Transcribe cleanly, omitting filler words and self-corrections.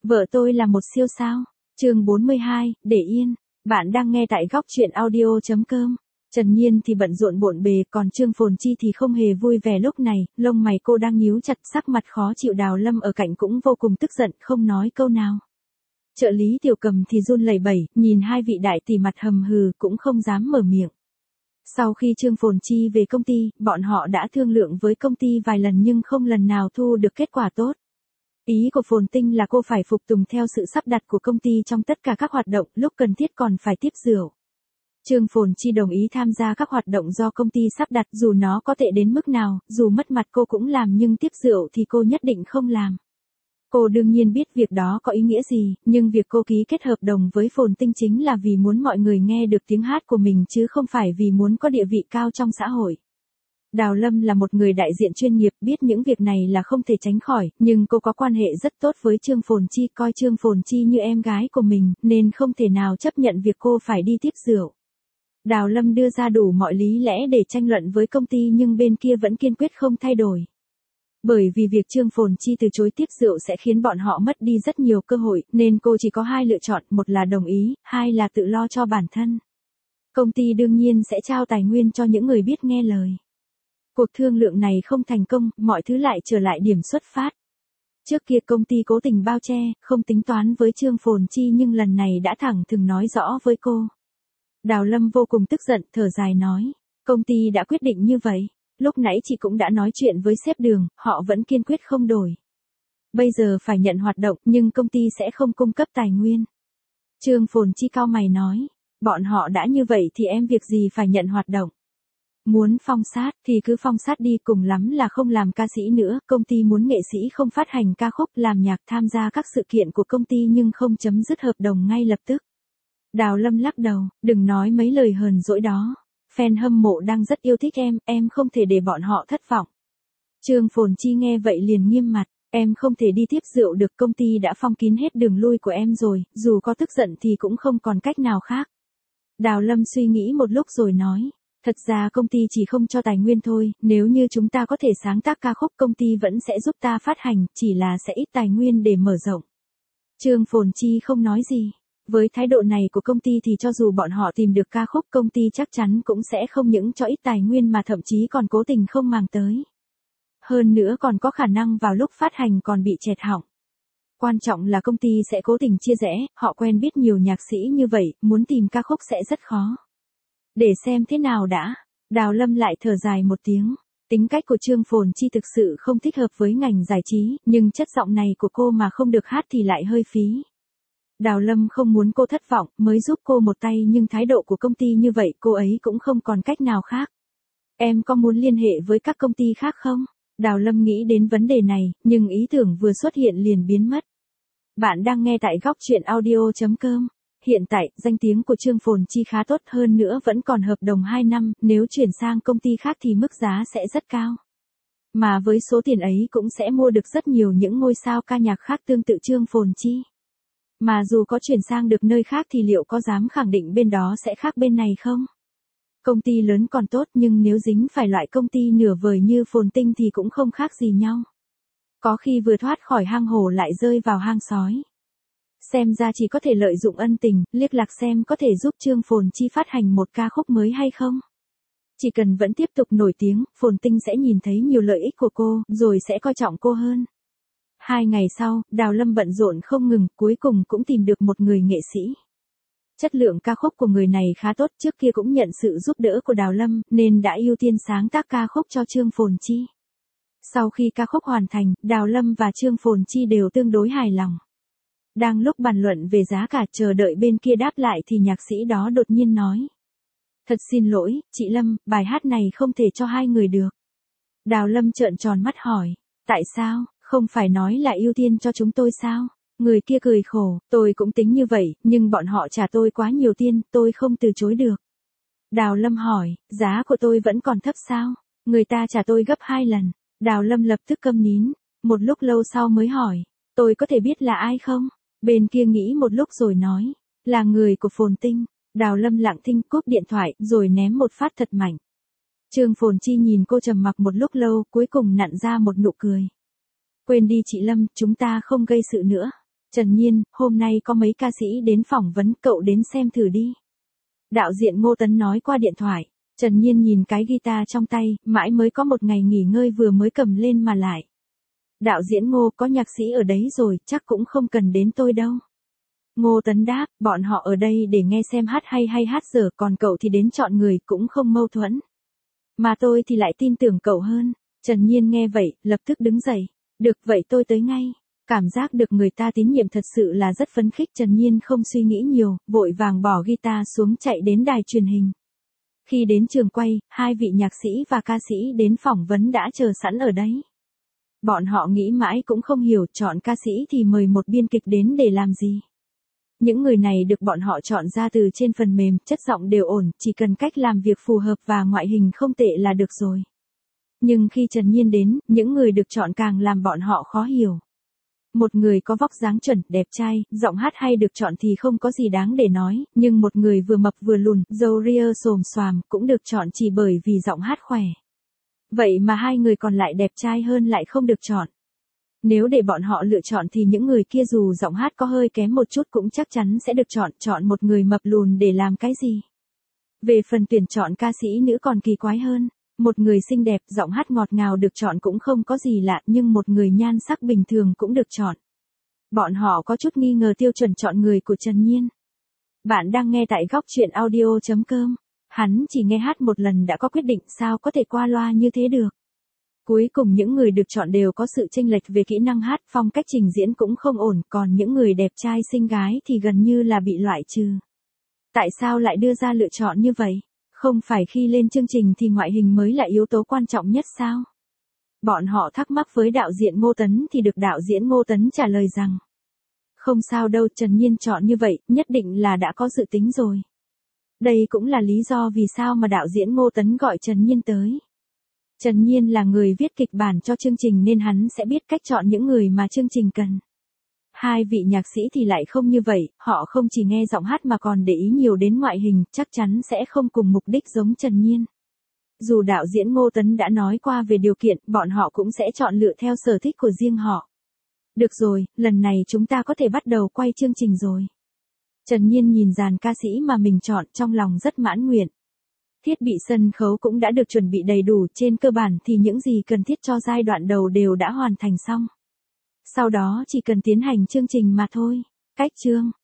Vợ tôi là một siêu sao. Chương 42, để yên. Bạn đang nghe tại góc truyện audio.com. Trần Nhiên thì bận rộn bộn bề, còn Trương Phồn Chi thì không hề vui vẻ lúc này, lông mày cô đang nhíu chặt, sắc mặt khó chịu. Đào Lâm ở cạnh cũng vô cùng tức giận, không nói câu nào. Trợ lý Tiểu Cầm thì run lẩy bẩy, nhìn hai vị đại tỷ mặt hầm hừ, cũng không dám mở miệng. Sau khi Trương Phồn Chi về công ty, bọn họ đã thương lượng với công ty vài lần nhưng không lần nào thu được kết quả tốt. Ý của Phồn Tinh là cô phải phục tùng theo sự sắp đặt của công ty trong tất cả các hoạt động, lúc cần thiết còn phải tiếp rượu. Trương Phồn Chi đồng ý tham gia các hoạt động do công ty sắp đặt, dù nó có tệ đến mức nào, dù mất mặt cô cũng làm, nhưng tiếp rượu thì cô nhất định không làm. Cô đương nhiên biết việc đó có ý nghĩa gì, nhưng việc cô ký kết hợp đồng với Phồn Tinh chính là vì muốn mọi người nghe được tiếng hát của mình chứ không phải vì muốn có địa vị cao trong xã hội. Đào Lâm là một người đại diện chuyên nghiệp, biết những việc này là không thể tránh khỏi, nhưng cô có quan hệ rất tốt với Trương Phồn Chi, coi Trương Phồn Chi như em gái của mình, nên không thể nào chấp nhận việc cô phải đi tiếp rượu. Đào Lâm đưa ra đủ mọi lý lẽ để tranh luận với công ty nhưng bên kia vẫn kiên quyết không thay đổi. Bởi vì việc Trương Phồn Chi từ chối tiếp rượu sẽ khiến bọn họ mất đi rất nhiều cơ hội, nên cô chỉ có hai lựa chọn, một là đồng ý, hai là tự lo cho bản thân. Công ty đương nhiên sẽ trao tài nguyên cho những người biết nghe lời. Cuộc thương lượng này không thành công, mọi thứ lại trở lại điểm xuất phát. Trước kia công ty cố tình bao che, không tính toán với Trương Phồn Chi nhưng lần này đã thẳng thừng nói rõ với cô. Đào Lâm vô cùng tức giận, thở dài nói, công ty đã quyết định như vậy. Lúc nãy chị cũng đã nói chuyện với sếp Đường, họ vẫn kiên quyết không đổi. Bây giờ phải nhận hoạt động nhưng công ty sẽ không cung cấp tài nguyên. Trương Phồn Chi cau mày nói, bọn họ đã như vậy thì em việc gì phải nhận hoạt động. Muốn phong sát thì cứ phong sát đi, cùng lắm là không làm ca sĩ nữa. Công ty muốn nghệ sĩ không phát hành ca khúc, làm nhạc, tham gia các sự kiện của công ty nhưng không chấm dứt hợp đồng ngay lập tức. Đào Lâm lắc đầu, đừng nói mấy lời hờn dỗi đó. Fan hâm mộ đang rất yêu thích em không thể để bọn họ thất vọng. Trương Phồn Chi nghe vậy liền nghiêm mặt, em không thể đi tiếp rượu được, công ty đã phong kín hết đường lui của em rồi, dù có tức giận thì cũng không còn cách nào khác. Đào Lâm suy nghĩ một lúc rồi nói, thật ra công ty chỉ không cho tài nguyên thôi, nếu như chúng ta có thể sáng tác ca khúc công ty vẫn sẽ giúp ta phát hành, chỉ là sẽ ít tài nguyên để mở rộng. Trương Phồn Chi không nói gì. Với thái độ này của công ty thì cho dù bọn họ tìm được ca khúc, công ty chắc chắn cũng sẽ không những cho ít tài nguyên mà thậm chí còn cố tình không màng tới. Hơn nữa còn có khả năng vào lúc phát hành còn bị chẹt họng. Quan trọng là công ty sẽ cố tình chia rẽ, họ quen biết nhiều nhạc sĩ như vậy, muốn tìm ca khúc sẽ rất khó. Để xem thế nào đã. Đào Lâm lại thở dài một tiếng. Tính cách của Trương Phồn Chi thực sự không thích hợp với ngành giải trí, nhưng chất giọng này của cô mà không được hát thì lại hơi phí. Đào Lâm không muốn cô thất vọng, mới giúp cô một tay, nhưng thái độ của công ty như vậy cô ấy cũng không còn cách nào khác. Em có muốn liên hệ với các công ty khác không? Đào Lâm nghĩ đến vấn đề này, nhưng ý tưởng vừa xuất hiện liền biến mất. Bạn đang nghe tại góc truyện audio.com. Hiện tại, danh tiếng của Trương Phồn Chi khá tốt, hơn nữa vẫn còn hợp đồng 2 năm, nếu chuyển sang công ty khác thì mức giá sẽ rất cao. Mà với số tiền ấy cũng sẽ mua được rất nhiều những ngôi sao ca nhạc khác tương tự Trương Phồn Chi. Mà dù có chuyển sang được nơi khác thì liệu có dám khẳng định bên đó sẽ khác bên này không? Công ty lớn còn tốt, nhưng nếu dính phải loại công ty nửa vời như Phồn Tinh thì cũng không khác gì nhau. Có khi vừa thoát khỏi hang hổ lại rơi vào hang sói. Xem ra chỉ có thể lợi dụng ân tình, liếc lạc xem có thể giúp Trương Phồn Chi phát hành một ca khúc mới hay không. Chỉ cần vẫn tiếp tục nổi tiếng, Phồn Tinh sẽ nhìn thấy nhiều lợi ích của cô, rồi sẽ coi trọng cô hơn. 2 ngày sau, Đào Lâm bận rộn không ngừng, cuối cùng cũng tìm được một người nghệ sĩ. Chất lượng ca khúc của người này khá tốt, trước kia cũng nhận sự giúp đỡ của Đào Lâm, nên đã ưu tiên sáng tác ca khúc cho Trương Phồn Chi. Sau khi ca khúc hoàn thành, Đào Lâm và Trương Phồn Chi đều tương đối hài lòng. Đang lúc bàn luận về giá cả chờ đợi bên kia đáp lại thì nhạc sĩ đó đột nhiên nói. Thật xin lỗi, chị Lâm, bài hát này không thể cho hai người được. Đào Lâm trợn tròn mắt hỏi, tại sao? Không phải nói là ưu tiên cho chúng tôi sao? Người kia cười khổ, tôi cũng tính như vậy, nhưng bọn họ trả tôi quá nhiều tiền, tôi không từ chối được. Đào Lâm hỏi, giá của tôi vẫn còn thấp sao? Người ta trả tôi gấp 2 lần. Đào Lâm lập tức câm nín, một lúc lâu sau mới hỏi, tôi có thể biết là ai không? Bên kia nghĩ một lúc rồi nói, là người của Phồn Tinh. Đào Lâm lặng thinh cúp điện thoại, rồi ném một phát thật mạnh. Trương Phồn Chi nhìn cô trầm mặc một lúc lâu, cuối cùng nặn ra một nụ cười. Quên đi chị Lâm, chúng ta không gây sự nữa. Trần Nhiên, hôm nay có mấy ca sĩ đến phỏng vấn, cậu đến xem thử đi. Đạo diễn Ngô Tấn nói qua điện thoại. Trần Nhiên nhìn cái guitar trong tay, mãi mới có một ngày nghỉ ngơi vừa mới cầm lên mà lại. Đạo diễn Ngô, có nhạc sĩ ở đấy rồi, chắc cũng không cần đến tôi đâu. Ngô Tấn đáp, bọn họ ở đây để nghe xem hát hay hát dở, còn cậu thì đến chọn người, cũng không mâu thuẫn. Mà tôi thì lại tin tưởng cậu hơn. Trần Nhiên nghe vậy, lập tức đứng dậy. Được vậy tôi tới ngay. Cảm giác được người ta tín nhiệm thật sự là rất phấn khích. Trần Nhiên không suy nghĩ nhiều, vội vàng bỏ guitar xuống chạy đến đài truyền hình. Khi đến trường quay, hai vị nhạc sĩ và ca sĩ đến phỏng vấn đã chờ sẵn ở đấy. Bọn họ nghĩ mãi cũng không hiểu, chọn ca sĩ thì mời một biên kịch đến để làm gì. Những người này được bọn họ chọn ra từ trên phần mềm, chất giọng đều ổn, chỉ cần cách làm việc phù hợp và ngoại hình không tệ là được rồi. Nhưng khi Trần Nhiên đến, những người được chọn càng làm bọn họ khó hiểu. Một người có vóc dáng chuẩn, đẹp trai, giọng hát hay được chọn thì không có gì đáng để nói, nhưng một người vừa mập vừa lùn, râu ria xồm xoàm cũng được chọn chỉ bởi vì giọng hát khỏe. Vậy mà hai người còn lại đẹp trai hơn lại không được chọn. Nếu để bọn họ lựa chọn thì những người kia dù giọng hát có hơi kém một chút cũng chắc chắn sẽ được chọn một người mập lùn để làm cái gì. Về phần tuyển chọn ca sĩ nữ còn kỳ quái hơn. Một người xinh đẹp, giọng hát ngọt ngào được chọn cũng không có gì lạ, nhưng một người nhan sắc bình thường cũng được chọn. Bọn họ có chút nghi ngờ tiêu chuẩn chọn người của Trần Nhiên. Bạn đang nghe tại góc truyện audio.com. Hắn chỉ nghe hát một lần đã có quyết định, sao có thể qua loa như thế được. Cuối cùng những người được chọn đều có sự chênh lệch về kỹ năng hát, phong cách trình diễn cũng không ổn, còn những người đẹp trai xinh gái thì gần như là bị loại trừ. Tại sao lại đưa ra lựa chọn như vậy? Không phải khi lên chương trình thì ngoại hình mới là yếu tố quan trọng nhất sao? Bọn họ thắc mắc với đạo diễn Ngô Tấn thì được đạo diễn Ngô Tấn trả lời rằng không sao đâu, Trần Nhiên chọn như vậy, nhất định là đã có dự tính rồi. Đây cũng là lý do vì sao mà đạo diễn Ngô Tấn gọi Trần Nhiên tới. Trần Nhiên là người viết kịch bản cho chương trình nên hắn sẽ biết cách chọn những người mà chương trình cần. Hai vị nhạc sĩ thì lại không như vậy, họ không chỉ nghe giọng hát mà còn để ý nhiều đến ngoại hình, chắc chắn sẽ không cùng mục đích giống Trần Nhiên. Dù đạo diễn Ngô Tấn đã nói qua về điều kiện, bọn họ cũng sẽ chọn lựa theo sở thích của riêng họ. Được rồi, lần này chúng ta có thể bắt đầu quay chương trình rồi. Trần Nhiên nhìn dàn ca sĩ mà mình chọn, trong lòng rất mãn nguyện. Thiết bị sân khấu cũng đã được chuẩn bị đầy đủ, trên cơ bản thì những gì cần thiết cho giai đoạn đầu đều đã hoàn thành xong. Sau đó chỉ cần tiến hành chương trình mà thôi. Cách chương